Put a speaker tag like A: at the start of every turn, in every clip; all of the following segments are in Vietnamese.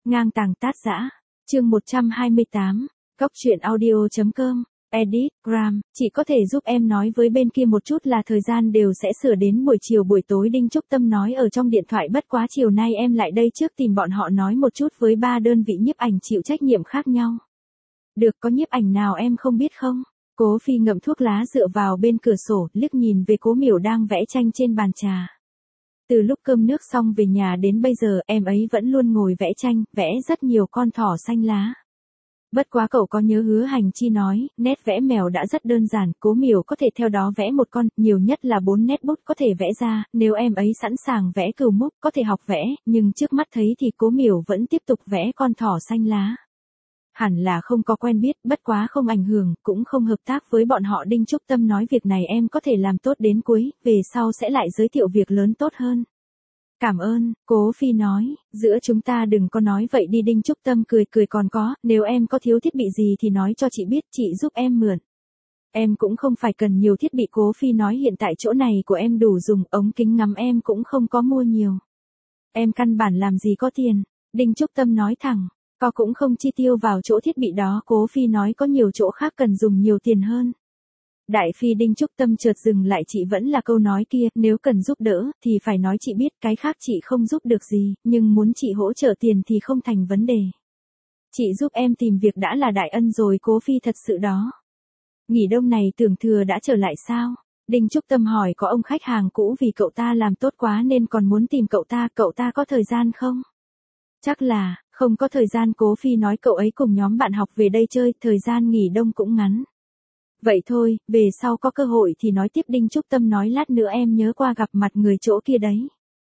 A: Ngang tàng tát dã. Chương 128. Góc truyện audio.com. Edit, Gram, chị có thể giúp em nói với bên kia một chút là thời gian đều sẽ sửa đến buổi chiều buổi tối. Đinh Trúc Tâm nói ở trong điện thoại, bất quá chiều nay em lại đây trước tìm bọn họ nói một chút với 3 đơn vị nhiếp ảnh chịu trách nhiệm khác nhau. Được, có nhiếp ảnh nào em không biết không? Cố Phi ngậm thuốc lá dựa vào bên cửa sổ, liếc nhìn về Cố Miểu đang vẽ tranh trên bàn trà. Từ lúc cơm nước xong về nhà đến bây giờ, em ấy vẫn luôn ngồi vẽ tranh, vẽ rất nhiều con thỏ xanh lá. Bất quá cậu có nhớ Hứa Hành Chi nói, nét vẽ mèo đã rất đơn giản, Cố Miểu có thể theo đó vẽ một con, nhiều nhất là 4 nét bút có thể vẽ ra, nếu em ấy sẵn sàng vẽ cừu múc, có thể học vẽ, nhưng trước mắt thấy thì Cố Miểu vẫn tiếp tục vẽ con thỏ xanh lá. Hẳn là không có quen biết, bất quá không ảnh hưởng, cũng không hợp tác với bọn họ. Đinh Trúc Tâm nói việc này em có thể làm tốt đến cuối, về sau sẽ lại giới thiệu việc lớn tốt hơn. Cảm ơn, Cố Phi nói, giữa chúng ta đừng có nói vậy đi. Đinh Trúc Tâm cười cười, còn có, nếu em có thiếu thiết bị gì thì nói cho chị biết, chị giúp em mượn. Em cũng không phải cần nhiều thiết bị. Cố Phi nói hiện tại chỗ này của em đủ dùng, ống kính ngắm em cũng không có mua nhiều. Em căn bản làm gì có tiền, Đinh Trúc Tâm nói thẳng, có cũng không chi tiêu vào chỗ thiết bị đó. Cố Phi nói có nhiều chỗ khác cần dùng nhiều tiền hơn. Đại Phi. Đinh Trúc Tâm chợt dừng lại, chị vẫn là câu nói kia, nếu cần giúp đỡ, thì phải nói chị biết, cái khác chị không giúp được gì, nhưng muốn chị hỗ trợ tiền thì không thành vấn đề. Chị giúp em tìm việc đã là đại ân rồi. Cố Phi thật sự đó. Nghỉ đông này Tưởng Thừa đã trở lại sao? Đinh Trúc Tâm hỏi. Có ông khách hàng cũ vì cậu ta làm tốt quá nên còn muốn tìm cậu ta có thời gian không? Chắc là, không có thời gian. Cố Phi nói cậu ấy cùng nhóm bạn học về đây chơi, thời gian nghỉ đông cũng ngắn. Vậy thôi, về sau có cơ hội thì nói tiếp. Đinh Trúc Tâm nói lát nữa em nhớ qua gặp mặt người chỗ kia đấy.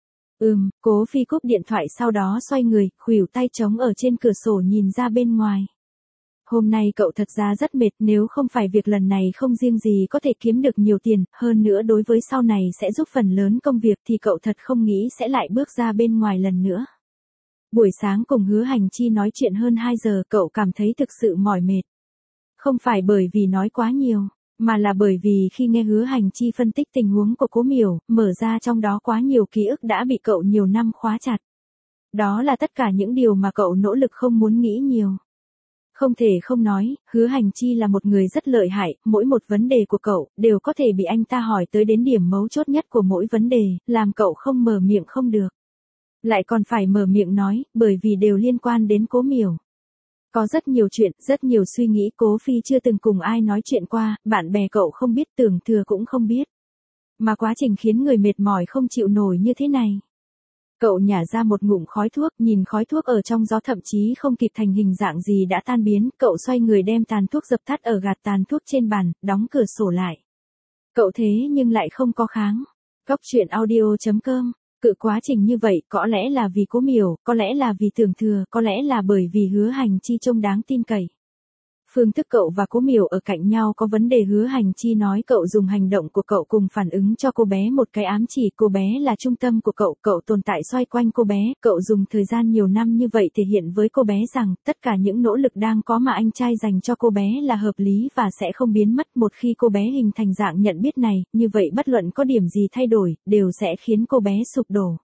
A: Cố Phi cúp điện thoại sau đó xoay người, khuỷu tay trống ở trên cửa sổ nhìn ra bên ngoài. Hôm nay cậu thật ra rất mệt, nếu không phải việc lần này không riêng gì có thể kiếm được nhiều tiền, hơn nữa đối với sau này sẽ giúp phần lớn công việc thì cậu thật không nghĩ sẽ lại bước ra bên ngoài lần nữa. Buổi sáng cùng Hứa Hành Chi nói chuyện hơn 2 giờ, cậu cảm thấy thực sự mỏi mệt. Không phải bởi vì nói quá nhiều, mà là bởi vì khi nghe Hứa Hành Chi phân tích tình huống của Cố Miểu, mở ra trong đó quá nhiều ký ức đã bị cậu nhiều năm khóa chặt. Đó là tất cả những điều mà cậu nỗ lực không muốn nghĩ nhiều. Không thể không nói, Hứa Hành Chi là một người rất lợi hại, mỗi một vấn đề của cậu đều có thể bị anh ta hỏi tới đến điểm mấu chốt nhất của mỗi vấn đề, làm cậu không mở miệng không được. Lại còn phải mở miệng nói, bởi vì đều liên quan đến Cố Miểu. Có rất nhiều chuyện, rất nhiều suy nghĩ Cố Phi chưa từng cùng ai nói chuyện qua, bạn bè cậu không biết, Tưởng Thừa cũng không biết. Mà quá trình khiến người mệt mỏi không chịu nổi như thế này. Cậu nhả ra một ngụm khói thuốc, nhìn khói thuốc ở trong gió thậm chí không kịp thành hình dạng gì đã tan biến, cậu xoay người đem tàn thuốc dập tắt ở gạt tàn thuốc trên bàn, đóng cửa sổ lại. Cậu thế nhưng lại không có kháng. Góc truyện audio.com. Cự quá trình như vậy, có lẽ là vì Cố Miểu, có lẽ là vì Tưởng Thừa, có lẽ là bởi vì Hứa Hành Chi trông đáng tin cậy. Phương thức cậu và Cố Miểu ở cạnh nhau có vấn đề. Hứa Hành Chi nói cậu dùng hành động của cậu cùng phản ứng cho cô bé một cái ám chỉ, cô bé là trung tâm của cậu, cậu tồn tại xoay quanh cô bé, cậu dùng thời gian nhiều năm như vậy thể hiện với cô bé rằng, tất cả những nỗ lực đang có mà anh trai dành cho cô bé là hợp lý và sẽ không biến mất. Một khi cô bé hình thành dạng nhận biết này, như vậy bất luận có điểm gì thay đổi, đều sẽ khiến cô bé sụp đổ.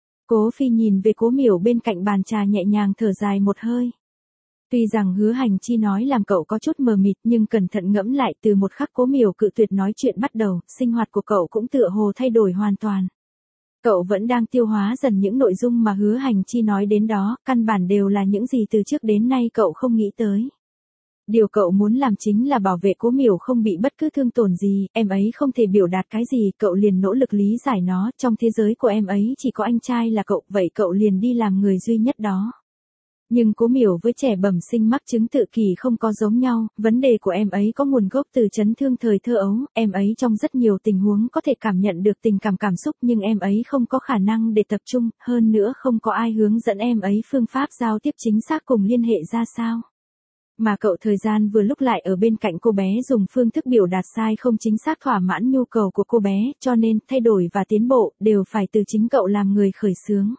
A: Cố Phi nhìn về Cố Miểu bên cạnh bàn trà nhẹ nhàng thở dài một hơi. Tuy rằng Hứa Hành Chi nói làm cậu có chút mờ mịt, nhưng cẩn thận ngẫm lại, từ một khắc Cố Miểu cự tuyệt nói chuyện bắt đầu, sinh hoạt của cậu cũng tựa hồ thay đổi hoàn toàn. Cậu vẫn đang tiêu hóa dần những nội dung mà Hứa Hành Chi nói đến đó, căn bản đều là những gì từ trước đến nay cậu không nghĩ tới. Điều cậu muốn làm chính là bảo vệ Cố Miểu không bị bất cứ thương tổn gì, em ấy không thể biểu đạt cái gì, cậu liền nỗ lực lý giải nó, trong thế giới của em ấy chỉ có anh trai là cậu, vậy cậu liền đi làm người duy nhất đó. Nhưng Cố Miểu với trẻ bẩm sinh mắc chứng tự kỷ không có giống nhau, vấn đề của em ấy có nguồn gốc từ chấn thương thời thơ ấu, em ấy trong rất nhiều tình huống có thể cảm nhận được tình cảm xúc nhưng em ấy không có khả năng để tập trung, hơn nữa không có ai hướng dẫn em ấy phương pháp giao tiếp chính xác cùng liên hệ ra sao. Mà cậu thời gian vừa lúc lại ở bên cạnh cô bé dùng phương thức biểu đạt sai không chính xác thỏa mãn nhu cầu của cô bé, cho nên thay đổi và tiến bộ đều phải từ chính cậu làm người khởi xướng.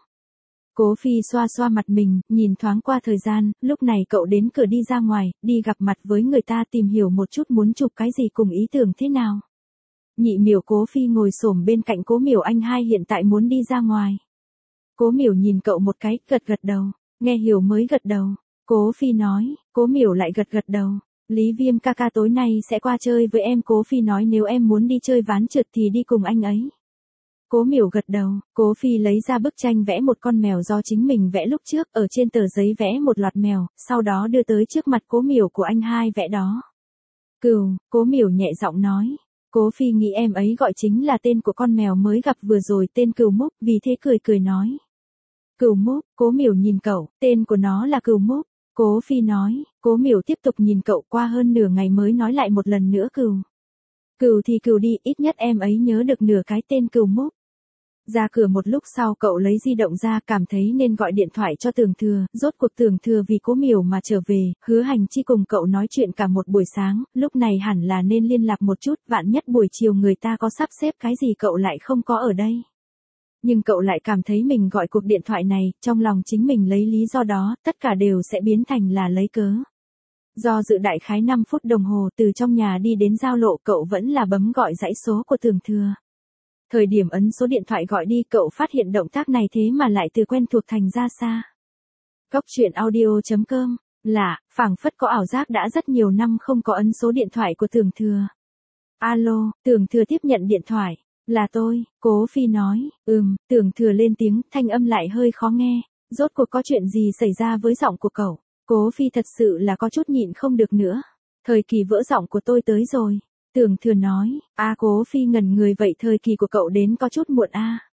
A: Cố Phi xoa xoa mặt mình, nhìn thoáng qua thời gian, lúc này cậu đến cửa đi ra ngoài, đi gặp mặt với người ta tìm hiểu một chút muốn chụp cái gì cùng ý tưởng thế nào. Nhị Miểu. Cố Phi ngồi xổm bên cạnh Cố Miểu, anh hai hiện tại muốn đi ra ngoài. Cố Miểu nhìn cậu một cái, gật gật đầu. Nghe hiểu mới gật đầu. Cố Phi nói, Cố Miểu lại gật gật đầu. Lý Viêm ca ca tối nay sẽ qua chơi với em. Cố Phi nói nếu em muốn đi chơi ván trượt thì đi cùng anh ấy. Cố Miểu gật đầu, Cố Phi lấy ra bức tranh vẽ một con mèo do chính mình vẽ lúc trước, ở trên tờ giấy vẽ một loạt mèo, sau đó đưa tới trước mặt Cố Miểu của anh hai vẽ đó. Cừu, Cố Miểu nhẹ giọng nói. Cố Phi nghĩ em ấy gọi chính là tên của con mèo mới gặp vừa rồi, tên Cừu Múc, vì thế cười cười nói. Cừu Múc, Cố Miểu nhìn cậu, tên của nó là Cừu Múc. Cố Phi nói, Cố Miểu tiếp tục nhìn cậu qua hơn nửa ngày mới nói lại một lần nữa cừu. Cừu thì cừu đi, ít nhất em ấy nhớ được nửa cái tên Cừu Múc. Ra cửa một lúc sau cậu lấy di động ra, cảm thấy nên gọi điện thoại cho Tưởng Thừa, rốt cuộc Tưởng Thừa vì Cố Miểu mà trở về, Hứa Hành Chi cùng cậu nói chuyện cả một buổi sáng, lúc này hẳn là nên liên lạc một chút, vạn nhất buổi chiều người ta có sắp xếp cái gì cậu lại không có ở đây. Nhưng cậu lại cảm thấy mình gọi cuộc điện thoại này, trong lòng chính mình lấy lý do đó, tất cả đều sẽ biến thành là lấy cớ. Do dự đại khái 5 phút đồng hồ từ trong nhà đi đến giao lộ cậu vẫn là bấm gọi dãy số của Tưởng Thừa. Thời điểm ấn số điện thoại gọi đi cậu phát hiện động tác này thế mà lại từ quen thuộc thành ra xa. Góc truyện audio.com, lạ, phảng phất có ảo giác đã rất nhiều năm không có ấn số điện thoại của Tưởng Thừa. Alo, Tưởng Thừa tiếp nhận điện thoại. Là tôi, Cố Phi nói, Tưởng Thừa lên tiếng, thanh âm lại hơi khó nghe. Rốt cuộc có chuyện gì xảy ra với giọng của cậu? Cố Phi thật sự là có chút nhịn không được nữa. Thời kỳ vỡ giọng của tôi tới rồi. Tưởng Thừa nói, Cố Phi ngẩn người vậy thời kỳ của cậu đến có chút muộn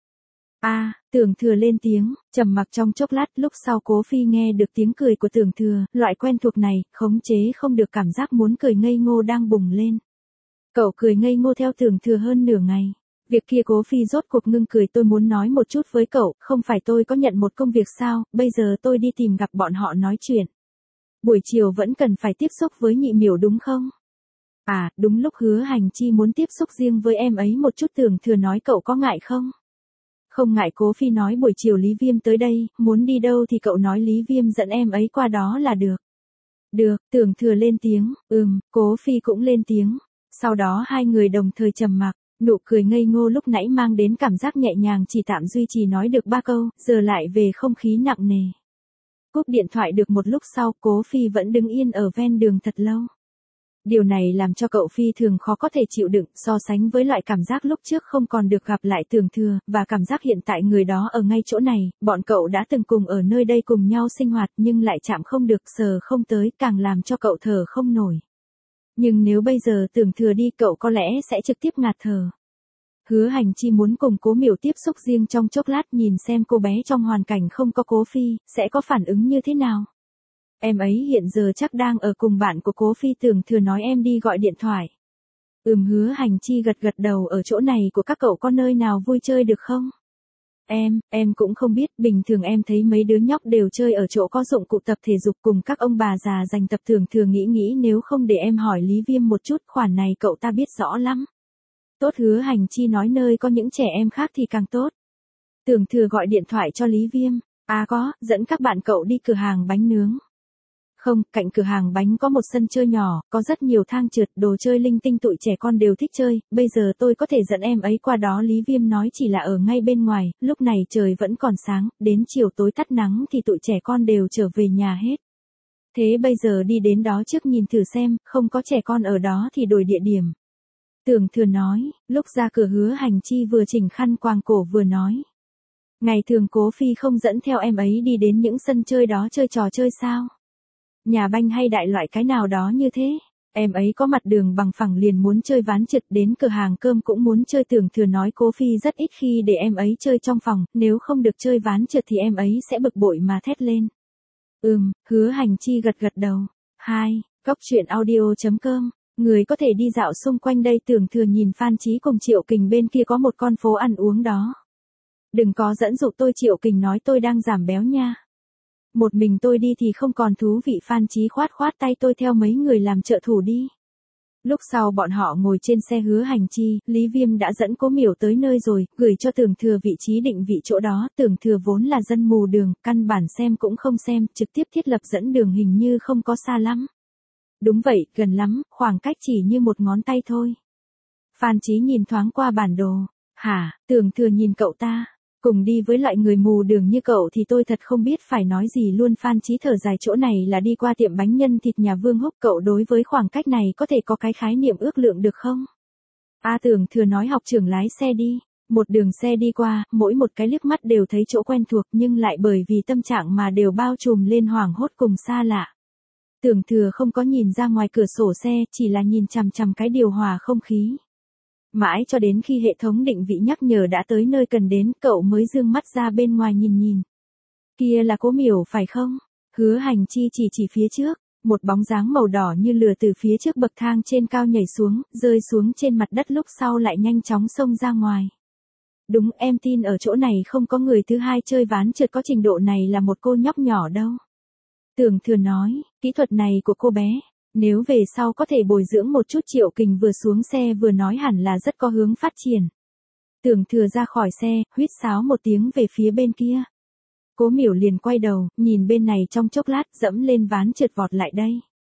A: Tưởng Thừa lên tiếng, trầm mặc trong chốc lát lúc sau Cố Phi nghe được tiếng cười của Tưởng Thừa, loại quen thuộc này, khống chế không được cảm giác muốn cười ngây ngô đang bùng lên. Cậu cười ngây ngô theo Tưởng Thừa hơn nửa ngày. Việc kia Cố Phi rốt cuộc ngưng cười tôi muốn nói một chút với cậu, không phải tôi có nhận một công việc sao, bây giờ tôi đi tìm gặp bọn họ nói chuyện. Buổi chiều vẫn cần phải tiếp xúc với nhị miểu đúng không? Đúng lúc Hứa Hành Chi muốn tiếp xúc riêng với em ấy một chút Tưởng Thừa nói cậu có ngại không? Không ngại Cố Phi nói buổi chiều Lý Viêm tới đây, muốn đi đâu thì cậu nói Lý Viêm dẫn em ấy qua đó là được. Được, Tưởng Thừa lên tiếng, Cố Phi cũng lên tiếng. Sau đó hai người đồng thời trầm mặc, nụ cười ngây ngô lúc nãy mang đến cảm giác nhẹ nhàng chỉ tạm duy trì nói được 3 câu, giờ lại về không khí nặng nề. Cúp điện thoại được một lúc sau Cố Phi vẫn đứng yên ở ven đường thật lâu. Điều này làm cho cậu Phi thường khó có thể chịu đựng so sánh với loại cảm giác lúc trước không còn được gặp lại Tưởng Thừa, và cảm giác hiện tại người đó ở ngay chỗ này, bọn cậu đã từng cùng ở nơi đây cùng nhau sinh hoạt nhưng lại chạm không được sờ không tới càng làm cho cậu thở không nổi. Nhưng nếu bây giờ Tưởng Thừa đi cậu có lẽ sẽ trực tiếp ngạt thở. Hứa Hành Chi muốn cùng Cố Miểu tiếp xúc riêng trong chốc lát nhìn xem cô bé trong hoàn cảnh không có Cố Phi, sẽ có phản ứng như thế nào. Em ấy hiện giờ chắc đang ở cùng bạn của Cố Phi. Tưởng Thừa nói em đi gọi điện thoại. Hứa Hành Chi gật gật đầu ở chỗ này của các cậu có nơi nào vui chơi được không? Em cũng không biết, bình thường em thấy mấy đứa nhóc đều chơi ở chỗ có dụng cụ tập thể dục cùng các ông bà già dành tập. Tưởng Thừa nghĩ nếu không để em hỏi Lý Viêm một chút, khoản này cậu ta biết rõ lắm. Tốt, Hứa Hành Chi nói nơi có những trẻ em khác thì càng tốt. Tưởng Thừa gọi điện thoại cho Lý Viêm. Có, dẫn các bạn cậu đi cửa hàng bánh nướng. Không, cạnh cửa hàng bánh có một sân chơi nhỏ, có rất nhiều thang trượt, đồ chơi linh tinh tụi trẻ con đều thích chơi, bây giờ tôi có thể dẫn em ấy qua đó. Lý Viêm nói chỉ là ở ngay bên ngoài, lúc này trời vẫn còn sáng, đến chiều tối tắt nắng thì tụi trẻ con đều trở về nhà hết. Thế bây giờ đi đến đó trước nhìn thử xem, không có trẻ con ở đó thì đổi địa điểm. Tưởng Thừa nói, lúc ra cửa Hứa Hành Chi vừa chỉnh khăn quàng cổ vừa nói. Ngày thường Cố Phi không dẫn theo em ấy đi đến những sân chơi đó chơi trò chơi sao? Nhà banh hay đại loại cái nào đó như thế. Em ấy có mặt đường bằng phẳng liền muốn chơi ván trượt, đến cửa hàng cơm cũng muốn chơi. Tưởng Thừa nói Cố Phi rất ít khi để em ấy chơi trong phòng, nếu không được chơi ván trượt thì em ấy sẽ bực bội mà thét lên. Hứa Hành Chi gật gật đầu. 2. Góc truyện audio.com. Người có thể đi dạo xung quanh đây. Tưởng Thừa nhìn Phan Chí cùng Triệu Kình bên kia có một con phố ăn uống đó. Đừng có dẫn dụ tôi, Triệu Kình nói tôi đang giảm béo nha. Một mình tôi đi thì không còn thú vị. Phan Chí khoát tay tôi theo mấy người làm trợ thủ đi. Lúc sau bọn họ ngồi trên xe Hứa Hành Chi, Lý Viêm đã dẫn Cố Miểu tới nơi rồi, gửi cho Tưởng Thừa vị trí định vị chỗ đó. Tưởng Thừa vốn là dân mù đường, căn bản xem cũng không xem, trực tiếp thiết lập dẫn đường hình như không có xa lắm. Đúng vậy, gần lắm, khoảng cách chỉ như một ngón tay thôi. Phan Chí nhìn thoáng qua bản đồ. Hả? Tưởng Thừa nhìn cậu ta. Cùng đi với loại người mù đường như cậu thì tôi thật không biết phải nói gì luôn. Phan Chí thở dài, chỗ này là đi qua tiệm bánh nhân thịt nhà Vương Húc, cậu đối với khoảng cách này có thể có cái khái niệm ước lượng được không? A Tưởng Thừa nói học trưởng lái xe đi. Một đường xe đi qua, mỗi một cái liếc mắt đều thấy chỗ quen thuộc nhưng lại bởi vì tâm trạng mà đều bao trùm lên hoảng hốt cùng xa lạ. Tưởng Thừa không có nhìn ra ngoài cửa sổ xe, chỉ là nhìn chằm chằm cái điều hòa không khí. Mãi cho đến khi hệ thống định vị nhắc nhở đã tới nơi cần đến, cậu mới dương mắt ra bên ngoài nhìn. Kia là Cố Miểu phải không? Hứa Hành Chi chỉ phía trước, một bóng dáng màu đỏ như lửa từ phía trước bậc thang trên cao nhảy xuống, rơi xuống trên mặt đất lúc sau lại nhanh chóng xông ra ngoài. Đúng, em tin ở chỗ này không có người thứ hai chơi ván trượt có trình độ này là một cô nhóc nhỏ đâu. Tưởng Thừa nói, kỹ thuật này của cô bé, nếu về sau có thể bồi dưỡng một chút. Triệu Kình vừa xuống xe vừa nói hẳn là rất có hướng phát triển. Tưởng Thừa ra khỏi xe, huýt sáo một tiếng về phía bên kia. Cố Miểu liền quay đầu, nhìn bên này trong chốc lát, dẫm lên ván trượt vọt lại đây.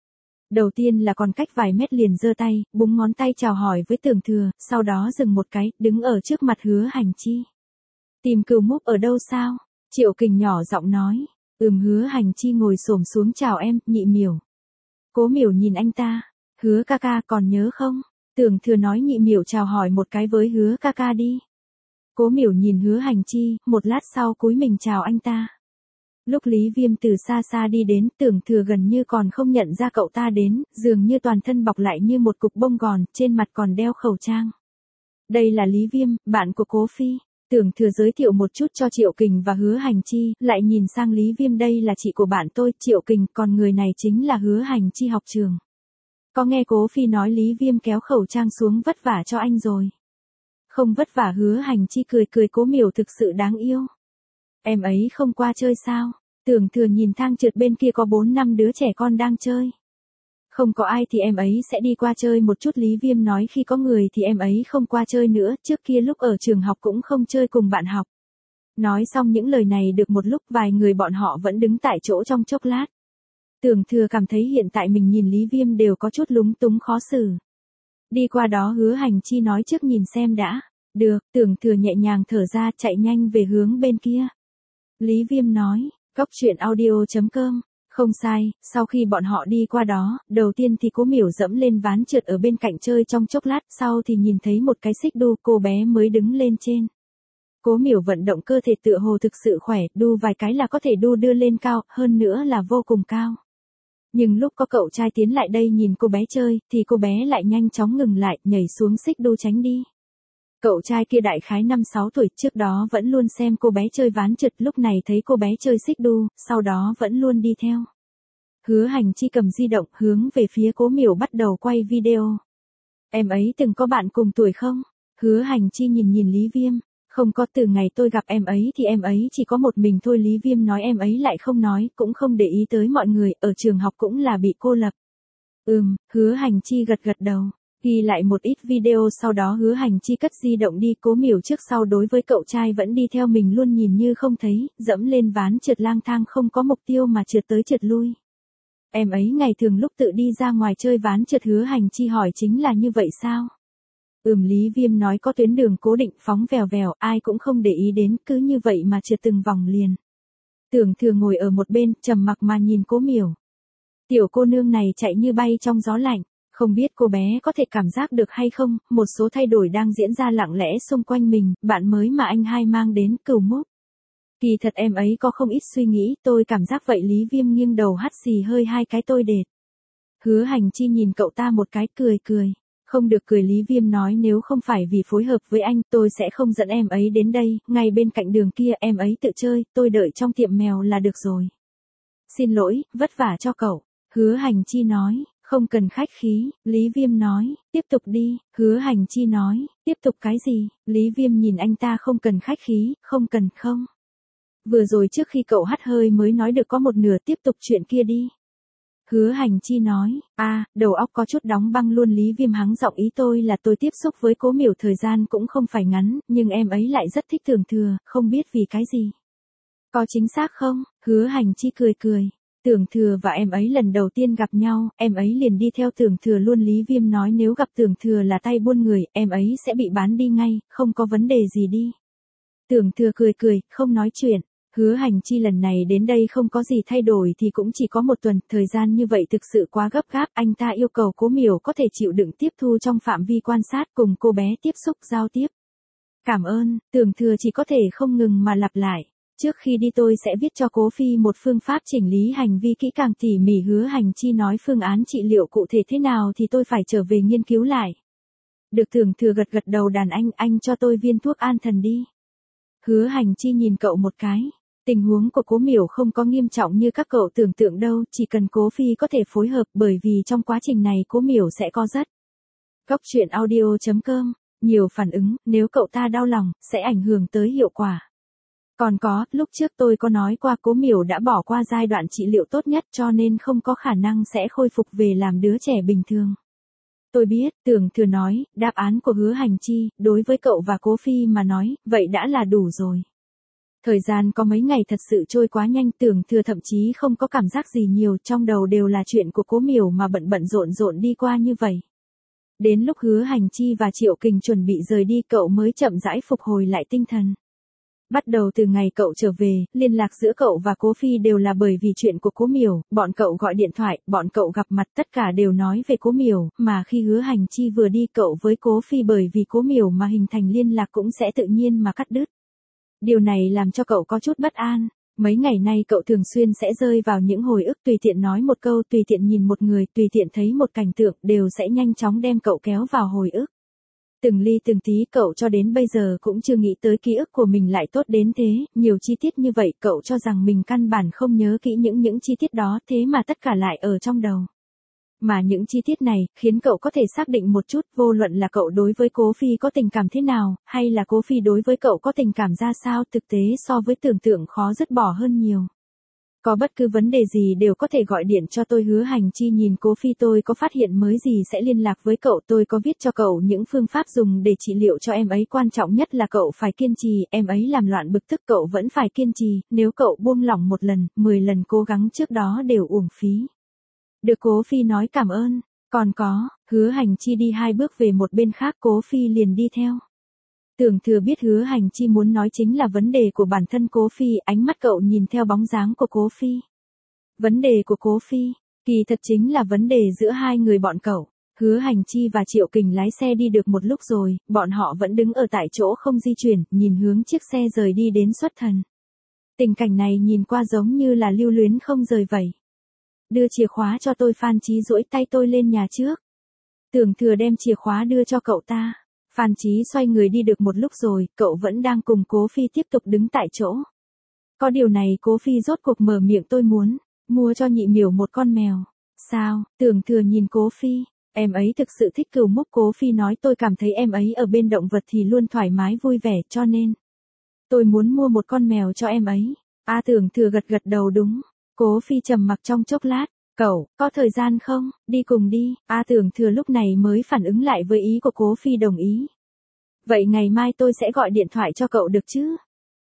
A: Đầu tiên là còn cách vài mét liền giơ tay, búng ngón tay chào hỏi với Tưởng Thừa, sau đó dừng một cái, đứng ở trước mặt Hứa Hành Chi. Tìm Cừu Múc ở đâu sao? Triệu Kình nhỏ giọng nói. Hứa Hành Chi ngồi xổm xuống, chào em, Nhị Miểu. Cố Miểu nhìn anh ta. Hứa ca ca còn nhớ không? Tưởng Thừa nói. Nhị Miểu chào hỏi một cái với Hứa ca ca đi. Cố Miểu nhìn Hứa Hành Chi, một lát sau cúi mình chào anh ta. Lúc Lý Viêm từ xa xa đi đến, Tưởng Thừa gần như còn không nhận ra cậu ta đến, dường như toàn thân bọc lại như một cục bông gòn, trên mặt còn đeo khẩu trang. Đây là Lý Viêm, bạn của Cố Phi. Tưởng Thừa giới thiệu một chút cho Triệu Kình và Hứa Hành Chi, lại nhìn sang Lý Viêm, đây là chị của bạn tôi, Triệu Kình, còn người này chính là Hứa Hành Chi học trường. Có nghe Cố Phi nói Lý Viêm kéo khẩu trang xuống vất vả cho anh rồi. Không vất vả. Hứa Hành Chi cười. Cố Miểu thực sự đáng yêu. Em ấy không qua chơi sao? Tưởng Thừa nhìn thang trượt bên kia có 4-5 đứa trẻ con đang chơi. Không có ai thì em ấy sẽ đi qua chơi một chút. Lý Viêm nói khi có người thì em ấy không qua chơi nữa, trước kia lúc ở trường học cũng không chơi cùng bạn học. Nói xong những lời này được một lúc, vài người bọn họ vẫn đứng tại chỗ trong chốc lát. Tưởng Thừa cảm thấy hiện tại mình nhìn Lý Viêm đều có chút lúng túng khó xử. Đi qua đó Hứa Hành Chi nói trước nhìn xem đã. Được, Tưởng Thừa nhẹ nhàng thở ra, chạy nhanh về hướng bên kia. Lý Viêm nói, coctruyện.audio.com. Không sai, sau khi bọn họ đi qua đó, đầu tiên thì Cố Miểu dẫm lên ván trượt ở bên cạnh chơi trong chốc lát, sau thì nhìn thấy một cái xích đu, cô bé mới đứng lên trên. Cố Miểu vận động cơ thể tựa hồ thực sự khỏe, đu vài cái là có thể đu đưa lên cao, hơn nữa là vô cùng cao. Nhưng lúc có cậu trai tiến lại đây nhìn cô bé chơi, thì cô bé lại nhanh chóng ngừng lại, nhảy xuống xích đu tránh đi. Cậu trai kia đại khái 5-6 tuổi, trước đó vẫn luôn xem cô bé chơi ván trượt, lúc này thấy cô bé chơi xích đu, sau đó vẫn luôn đi theo. Hứa Hành Chi cầm di động, hướng về phía Cố Miểu bắt đầu quay video. Em ấy từng có bạn cùng tuổi không? Hứa Hành Chi nhìn Lý Viêm. Không có, từ ngày tôi gặp em ấy thì em ấy chỉ có một mình thôi. Lý Viêm nói. Em ấy lại không nói, cũng không để ý tới mọi người, ở trường học cũng là bị cô lập. Hứa Hành Chi gật đầu. Ghi lại một ít video, sau đó Hứa Hành Chi cất di động đi. Cố Miểu trước sau đối với cậu trai vẫn đi theo mình luôn nhìn như không thấy, dẫm lên ván trượt lang thang không có mục tiêu mà trượt tới trượt lui. Em ấy ngày thường lúc tự đi ra ngoài chơi ván trượt. Hứa Hành Chi hỏi chính là như vậy sao? Lý Viêm nói có tuyến đường cố định phóng vèo vèo, ai cũng không để ý đến, cứ như vậy mà trượt từng vòng liền. Tưởng Thừa ngồi ở một bên, trầm mặc mà nhìn Cố Miểu. Tiểu cô nương này chạy như bay trong gió lạnh. Không biết cô bé có thể cảm giác được hay không, một số thay đổi đang diễn ra lặng lẽ xung quanh mình, bạn mới mà anh hai mang đến, Cừu Múc. Kỳ thật em ấy có không ít suy nghĩ, tôi cảm giác vậy. Lý Viêm nghiêng đầu hắt xì hơi 2 cái, tôi đệt. Hứa Hành Chi nhìn cậu ta một cái, cười. Không được cười. Lý Viêm nói nếu không phải vì phối hợp với anh, tôi sẽ không dẫn em ấy đến đây, ngay bên cạnh đường kia em ấy tự chơi, tôi đợi trong tiệm mèo là được rồi. Xin lỗi, vất vả cho cậu. Hứa Hành Chi nói. Không cần khách khí. Lý Viêm nói, tiếp tục đi. Hứa Hành Chi nói, tiếp tục cái gì? Lý Viêm nhìn anh ta, không cần khách khí, không cần không. Vừa rồi trước khi cậu hắt hơi mới nói được có một nửa, tiếp tục chuyện kia đi. Hứa Hành Chi nói, đầu óc có chút đóng băng luôn. Lý Viêm hắng giọng, ý tôi là tôi tiếp xúc với Cố Miểu thời gian cũng không phải ngắn, nhưng em ấy lại rất thích Tưởng Thừa, không biết vì cái gì. Có chính xác không? Hứa Hành Chi cười. Tưởng Thừa và em ấy lần đầu tiên gặp nhau, em ấy liền đi theo Tưởng Thừa luôn. Lý Viêm nói nếu gặp Tưởng Thừa là tay buôn người, em ấy sẽ bị bán đi ngay, không có vấn đề gì đi. Tưởng Thừa cười cười, không nói chuyện. Hứa Hành Chi lần này đến đây không có gì thay đổi thì cũng chỉ có một tuần, thời gian như vậy thực sự quá gấp gáp, anh ta yêu cầu Cố Miểu có thể chịu đựng tiếp thu trong phạm vi quan sát cùng cô bé tiếp xúc giao tiếp. Cảm ơn, Tưởng Thừa chỉ có thể không ngừng mà lặp lại. Trước khi đi tôi sẽ viết cho Cố Phi một phương pháp chỉnh lý hành vi kỹ càng tỉ mỉ. Hứa Hành Chi nói phương án trị liệu cụ thể thế nào thì tôi phải trở về nghiên cứu lại. Được. Tưởng Thừa gật gật đầu. Đàn anh cho tôi viên thuốc an thần đi. Hứa Hành Chi nhìn cậu một cái. Tình huống của Cố Miểu không có nghiêm trọng như các cậu tưởng tượng đâu, chỉ cần Cố Phi có thể phối hợp, bởi vì trong quá trình này Cố Miểu sẽ co rất. Góc truyện audio.com, nhiều phản ứng, nếu cậu ta đau lòng, sẽ ảnh hưởng tới hiệu quả. Còn có, lúc trước tôi có nói qua Cố Miểu đã bỏ qua giai đoạn trị liệu tốt nhất cho nên không có khả năng sẽ khôi phục về làm đứa trẻ bình thường. Tôi biết, Tưởng Thừa nói, đáp án của Hứa Hành Chi, đối với cậu và Cố Phi mà nói, vậy đã là đủ rồi. Thời gian có mấy ngày thật sự trôi quá nhanh, Tưởng Thừa thậm chí không có cảm giác gì nhiều, trong đầu đều là chuyện của Cố Miểu mà bận rộn đi qua như vậy. Đến lúc Hứa Hành Chi và Triệu Kình chuẩn bị rời đi, cậu mới chậm rãi phục hồi lại tinh thần. Bắt đầu từ ngày cậu trở về, liên lạc giữa cậu và Cố Phi đều là bởi vì chuyện của Cố Miểu, bọn cậu gọi điện thoại, bọn cậu gặp mặt tất cả đều nói về Cố Miểu, mà khi Hứa Hành Chi vừa đi cậu với Cố Phi bởi vì Cố Miểu mà hình thành liên lạc cũng sẽ tự nhiên mà cắt đứt. Điều này làm cho cậu có chút bất an. Mấy ngày nay cậu thường xuyên sẽ rơi vào những hồi ức, tùy tiện nói một câu, tùy tiện nhìn một người, tùy tiện thấy một cảnh tượng đều sẽ nhanh chóng đem cậu kéo vào hồi ức. Từng ly từng tí cậu cho đến bây giờ cũng chưa nghĩ tới ký ức của mình lại tốt đến thế, nhiều chi tiết như vậy cậu cho rằng mình căn bản không nhớ kỹ những chi tiết đó, thế mà tất cả lại ở trong đầu. Mà những chi tiết này, khiến cậu có thể xác định một chút, vô luận là cậu đối với Cố Phi có tình cảm thế nào, hay là Cố Phi đối với cậu có tình cảm ra sao, thực tế so với tưởng tượng khó dứt bỏ hơn nhiều. Có bất cứ vấn đề gì đều có thể gọi điện cho tôi. Hứa Hành Chi nhìn Cố Phi, tôi có phát hiện mới gì sẽ liên lạc với cậu, tôi có viết cho cậu những phương pháp dùng để trị liệu cho em ấy, quan trọng nhất là cậu phải kiên trì, em ấy làm loạn bực tức cậu vẫn phải kiên trì, nếu cậu buông lỏng một lần, 10 lần cố gắng trước đó đều uổng phí. Được. Cố Phi nói cảm ơn. Còn có, Hứa Hành Chi đi 2 bước về một bên khác, Cố Phi liền đi theo. Tưởng Thừa biết Hứa Hành Chi muốn nói chính là vấn đề của bản thân Cố Phi, ánh mắt cậu nhìn theo bóng dáng của Cố Phi. Vấn đề của Cố Phi, kỳ thật chính là vấn đề giữa hai người bọn cậu. Hứa Hành Chi và Triệu Kình lái xe đi được một lúc rồi, bọn họ vẫn đứng ở tại chỗ không di chuyển, nhìn hướng chiếc xe rời đi đến xuất thần. Tình cảnh này nhìn qua giống như là lưu luyến không rời vậy. Đưa chìa khóa cho tôi. Phan Chí duỗi tay tôi lên nhà trước. Tưởng Thừa đem chìa khóa đưa cho cậu ta. Phan Chí xoay người đi được một lúc rồi, cậu vẫn đang cùng Cố Phi tiếp tục đứng tại chỗ. Có điều này Cố Phi rốt cuộc mở miệng, tôi muốn mua cho nhị Miểu một con mèo. Sao? Tưởng Thừa nhìn Cố Phi. Em ấy thực sự thích cừu múc. Cố Phi nói, tôi cảm thấy em ấy ở bên động vật thì luôn thoải mái vui vẻ, cho nên tôi muốn mua một con mèo cho em ấy. Tưởng Thừa gật đầu. Đúng. Cố Phi trầm mặc trong chốc lát. Cậu, có thời gian không? Đi cùng đi. Tưởng Thừa lúc này mới phản ứng lại với ý của Cố Phi, đồng ý. Vậy ngày mai tôi sẽ gọi điện thoại cho cậu được chứ?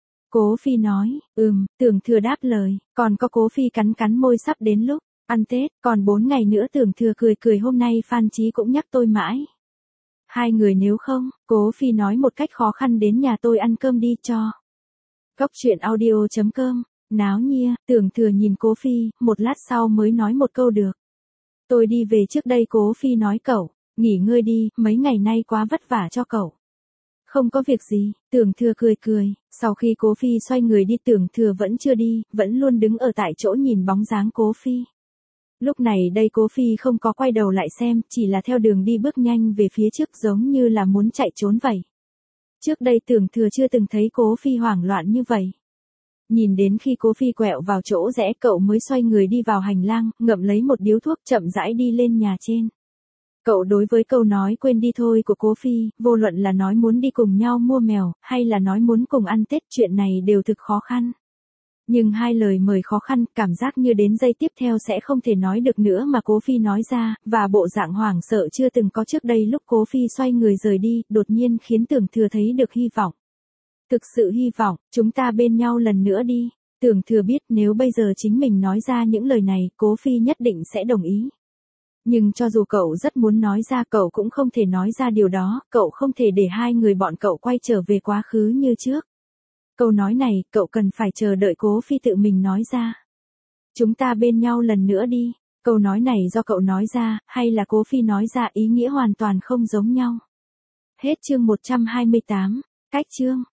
A: Cố Phi nói. Tưởng Thừa đáp lời. Còn có. Cố Phi cắn môi, sắp đến lúc ăn Tết, còn 4 ngày nữa. Tưởng Thừa cười, hôm nay Phan Chí cũng nhắc tôi mãi. Hai người nếu không, Cố Phi nói một cách khó khăn, đến nhà tôi ăn cơm đi cho. Góc truyện audio.com. Náo nhia. Tưởng Thừa nhìn Cố Phi, một lát sau mới nói một câu, được. Tôi đi về trước đây. Cố Phi nói, cậu nghỉ ngơi đi, mấy ngày nay quá vất vả cho cậu. Không có việc gì. Tưởng Thừa cười. Sau khi Cố Phi xoay người đi, Tưởng Thừa vẫn chưa đi, vẫn luôn đứng ở tại chỗ nhìn bóng dáng Cố Phi. Lúc này đây Cố Phi không có quay đầu lại xem, chỉ là theo đường đi bước nhanh về phía trước, giống như là muốn chạy trốn vậy. Trước đây Tưởng Thừa chưa từng thấy Cố Phi hoảng loạn như vậy. Nhìn đến khi Cố Phi quẹo vào chỗ rẽ, cậu mới xoay người đi vào hành lang, ngậm lấy một điếu thuốc, chậm rãi đi lên nhà trên. Cậu đối với câu nói quên đi thôi của Cố Phi, vô luận là nói muốn đi cùng nhau mua mèo, hay là nói muốn cùng ăn Tết, chuyện này đều thực khó khăn. Nhưng hai lời mời khó khăn, cảm giác như đến giây tiếp theo sẽ không thể nói được nữa mà Cố Phi nói ra, và bộ dạng hoảng sợ chưa từng có trước đây lúc Cố Phi xoay người rời đi, đột nhiên khiến Tưởng Thừa thấy được hy vọng. Thực sự hy vọng, chúng ta bên nhau lần nữa đi. Tưởng Thừa biết nếu bây giờ chính mình nói ra những lời này, Cố Phi nhất định sẽ đồng ý. Nhưng cho dù cậu rất muốn nói ra, cậu cũng không thể nói ra điều đó, cậu không thể để hai người bọn cậu quay trở về quá khứ như trước. Câu nói này, cậu cần phải chờ đợi Cố Phi tự mình nói ra. Chúng ta bên nhau lần nữa đi. Câu nói này do cậu nói ra, hay là Cố Phi nói ra, ý nghĩa hoàn toàn không giống nhau. Hết chương 128. Cách chương